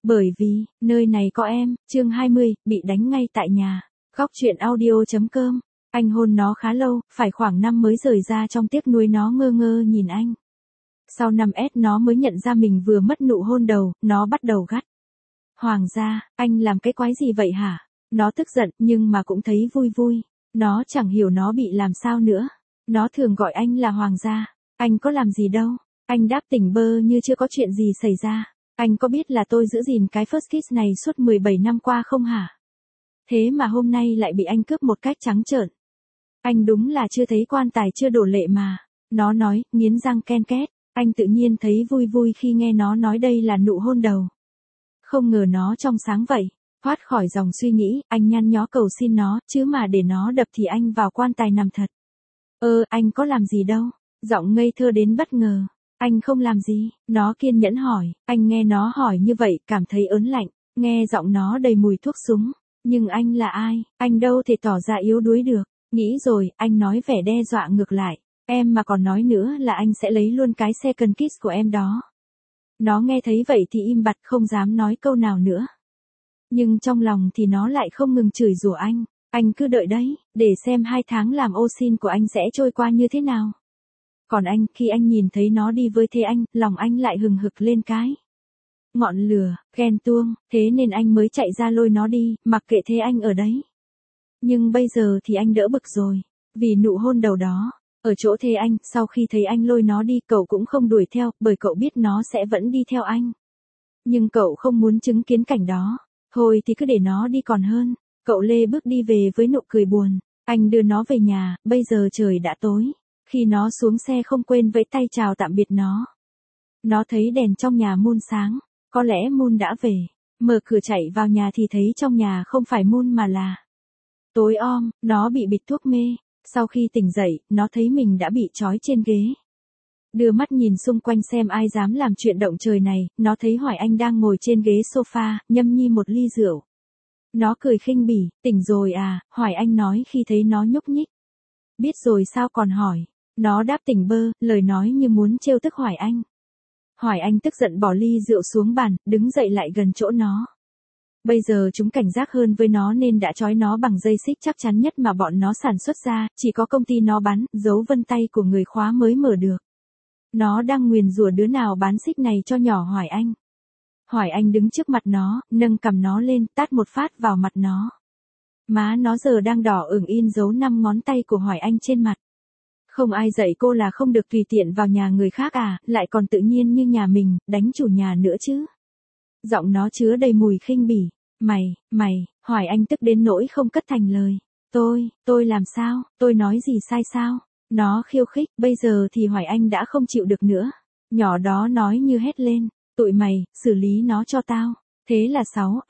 Bởi vì, nơi này có em, chương 20, bị đánh ngay tại nhà. Góc truyện audio.com. Anh hôn nó khá lâu, phải khoảng năm mới rời ra trong tiếc nuối nó ngơ ngơ nhìn anh. Sau 5S nó mới nhận ra mình vừa mất nụ hôn đầu, nó bắt đầu gắt. Hoàng gia, anh làm cái quái gì vậy hả? Nó tức giận nhưng mà cũng thấy vui vui. Nó chẳng hiểu nó bị làm sao nữa. Nó thường gọi anh là Hoàng gia. Anh có làm gì đâu. Anh đáp tỉnh bơ như chưa có chuyện gì xảy ra. Anh có biết là tôi giữ gìn cái first kiss này suốt 17 năm qua không hả? Thế mà hôm nay lại bị anh cướp một cách trắng trợn. Anh đúng là chưa thấy quan tài chưa đổ lệ mà. Nó nói, nghiến răng ken két. Anh tự nhiên thấy vui vui khi nghe nó nói đây là nụ hôn đầu. Không ngờ nó trong sáng vậy. Thoát khỏi dòng suy nghĩ, anh nhăn nhó cầu xin nó, chứ mà để nó đập thì anh vào quan tài nằm thật. Anh có làm gì đâu. Giọng ngây thơ đến bất ngờ. Anh không làm gì, nó kiên nhẫn hỏi, anh nghe nó hỏi như vậy, cảm thấy ớn lạnh, nghe giọng nó đầy mùi thuốc súng. Nhưng anh là ai, anh đâu thể tỏ ra yếu đuối được. Nghĩ rồi, anh nói vẻ đe dọa ngược lại, em mà còn nói nữa là anh sẽ lấy luôn cái second kiss của em đó. Nó nghe thấy vậy thì im bặt không dám nói câu nào nữa. Nhưng trong lòng thì nó lại không ngừng chửi rủa anh cứ đợi đấy, để xem 2 tháng làm ô xin của anh sẽ trôi qua như thế nào. Còn anh, khi anh nhìn thấy nó đi với Thế Anh, lòng anh lại hừng hực lên cái ngọn lửa, ghen tuông, thế nên anh mới chạy ra lôi nó đi, mặc kệ Thế Anh ở đấy. Nhưng bây giờ thì anh đỡ bực rồi, vì nụ hôn đầu đó. Ở chỗ Thế Anh, sau khi thấy anh lôi nó đi, cậu cũng không đuổi theo, bởi cậu biết nó sẽ vẫn đi theo anh. Nhưng cậu không muốn chứng kiến cảnh đó. Thôi thì cứ để nó đi còn hơn. Cậu lê bước đi về với nụ cười buồn. Anh đưa nó về nhà, bây giờ trời đã tối. Khi nó xuống xe không quên vẫy tay chào tạm biệt nó. Nó thấy đèn trong nhà Moon sáng, có lẽ Moon đã về. Mở cửa chạy vào nhà thì thấy trong nhà không phải Moon mà là tối om, nó bị bịt thuốc mê. Sau khi tỉnh dậy, nó thấy mình đã bị trói trên ghế. Đưa mắt nhìn xung quanh xem ai dám làm chuyện động trời này, nó thấy Hoài Anh đang ngồi trên ghế sofa, nhâm nhi một ly rượu. Nó cười khinh bỉ, tỉnh rồi à, Hoài Anh nói khi thấy nó nhúc nhích. Biết rồi sao còn hỏi. Nó đáp tỉnh bơ, lời nói như muốn trêu tức Hoài Anh. Hoài Anh tức giận bỏ ly rượu xuống bàn, đứng dậy lại gần chỗ nó. Bây giờ chúng cảnh giác hơn với nó nên đã trói nó bằng dây xích chắc chắn nhất mà bọn nó sản xuất ra, chỉ có công ty nó bán, dấu vân tay của người khóa mới mở được. Nó đang nguyền rủa đứa nào bán xích này cho nhỏ Hoài Anh. Hoài Anh đứng trước mặt nó, nâng cằm nó lên, tát một phát vào mặt nó. Má nó giờ đang đỏ ửng in dấu 5 ngón tay của Hoài Anh trên mặt. Không ai dạy cô là không được tùy tiện vào nhà người khác à, lại còn tự nhiên như nhà mình, đánh chủ nhà nữa chứ. Giọng nó chứa đầy mùi khinh bỉ. Mày, Hoài Anh tức đến nỗi không cất thành lời. Tôi làm sao, tôi nói gì sai sao? Nó khiêu khích, bây giờ thì Hoài Anh đã không chịu được nữa. Nhỏ đó nói như hét lên, tụi mày, xử lý nó cho tao. Thế là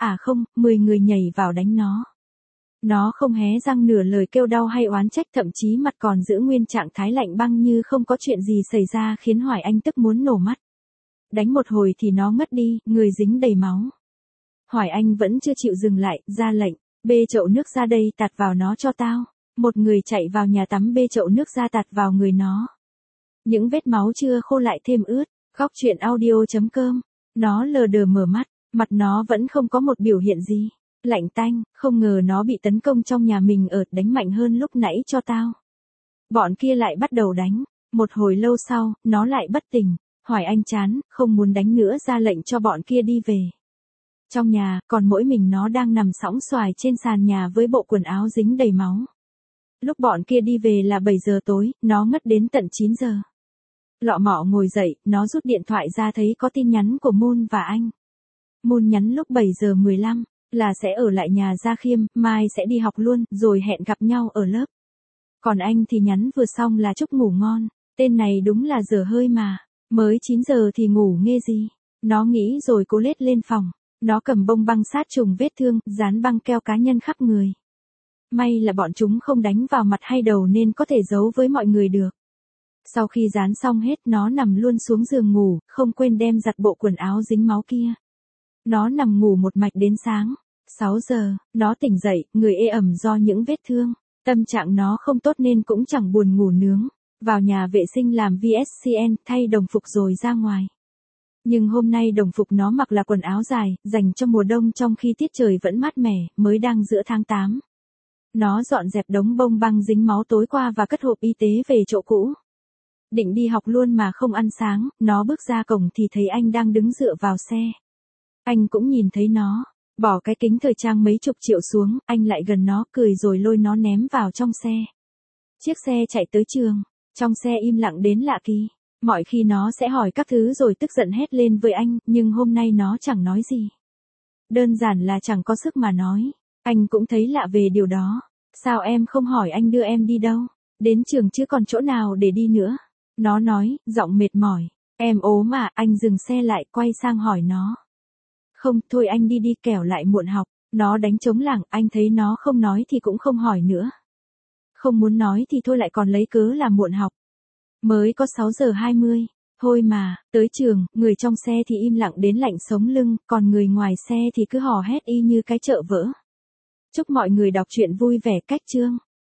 10 người nhảy vào đánh nó. Nó không hé răng nửa lời kêu đau hay oán trách, thậm chí mặt còn giữ nguyên trạng thái lạnh băng như không có chuyện gì xảy ra, khiến Hoài Anh tức muốn nổ mắt. Đánh một hồi thì nó ngất đi, người dính đầy máu. Hoài Anh vẫn chưa chịu dừng lại, ra lệnh, bê chậu nước ra đây tạt vào nó cho tao. Một người chạy vào nhà tắm bê chậu nước ra tạt vào người nó. Những vết máu chưa khô lại thêm ướt. Góc truyện audio.com. Nó lờ đờ mở mắt, mặt nó vẫn không có một biểu hiện gì. Lạnh tanh, không ngờ nó bị tấn công trong nhà mình đánh mạnh hơn lúc nãy cho tao. Bọn kia lại bắt đầu đánh. Một hồi lâu sau, nó lại bất tỉnh. Hoài Anh chán, không muốn đánh nữa ra lệnh cho bọn kia đi về. Trong nhà, còn mỗi mình nó đang nằm sõng xoài trên sàn nhà với bộ quần áo dính đầy máu. Lúc bọn kia đi về là 7 giờ tối, nó ngất đến tận 9 giờ. Lọ mọ ngồi dậy, nó rút điện thoại ra thấy có tin nhắn của Moon và anh. Moon nhắn lúc 7 giờ 15, là sẽ ở lại nhà Gia Khiêm, mai sẽ đi học luôn, rồi hẹn gặp nhau ở lớp. Còn anh thì nhắn vừa xong là chúc ngủ ngon, tên này đúng là dở hơi mà, mới 9 giờ thì ngủ nghe gì. Nó nghĩ rồi cố lết lên phòng, nó cầm bông băng sát trùng vết thương, dán băng keo cá nhân khắp người. May là bọn chúng không đánh vào mặt hay đầu nên có thể giấu với mọi người được. Sau khi dán xong hết nó nằm luôn xuống giường ngủ, không quên đem giặt bộ quần áo dính máu kia. Nó nằm ngủ một mạch đến sáng. 6 giờ, nó tỉnh dậy, người ê ẩm do những vết thương. Tâm trạng nó không tốt nên cũng chẳng buồn ngủ nướng. Vào nhà vệ sinh làm VSCN, thay đồng phục rồi ra ngoài. Nhưng hôm nay đồng phục nó mặc là quần áo dài, dành cho mùa đông trong khi tiết trời vẫn mát mẻ, mới đang giữa tháng 8. Nó dọn dẹp đống bông băng dính máu tối qua và cất hộp y tế về chỗ cũ. Định đi học luôn mà không ăn sáng, nó bước ra cổng thì thấy anh đang đứng dựa vào xe. Anh cũng nhìn thấy nó, bỏ cái kính thời trang mấy chục triệu xuống, anh lại gần nó cười rồi lôi nó ném vào trong xe. Chiếc xe chạy tới trường, trong xe im lặng đến lạ kỳ. Mọi khi nó sẽ hỏi các thứ rồi tức giận hét lên với anh, nhưng hôm nay nó chẳng nói gì. Đơn giản là chẳng có sức mà nói. Anh cũng thấy lạ về điều đó. Sao em không hỏi anh đưa em đi đâu? Đến trường chứ còn chỗ nào để đi nữa? Nó nói, giọng mệt mỏi. Em ốm mà, anh dừng xe lại, quay sang hỏi nó. Không, thôi anh đi đi kẻo lại muộn học. Nó đánh trống lảng, anh thấy nó không nói thì cũng không hỏi nữa. Không muốn nói thì thôi lại còn lấy cớ là muộn học. Mới có 6 giờ 20. Thôi mà, tới trường, người trong xe thì im lặng đến lạnh sống lưng, còn người ngoài xe thì cứ hò hét y như cái chợ vỡ. Chúc mọi người đọc truyện vui vẻ. Cách chương.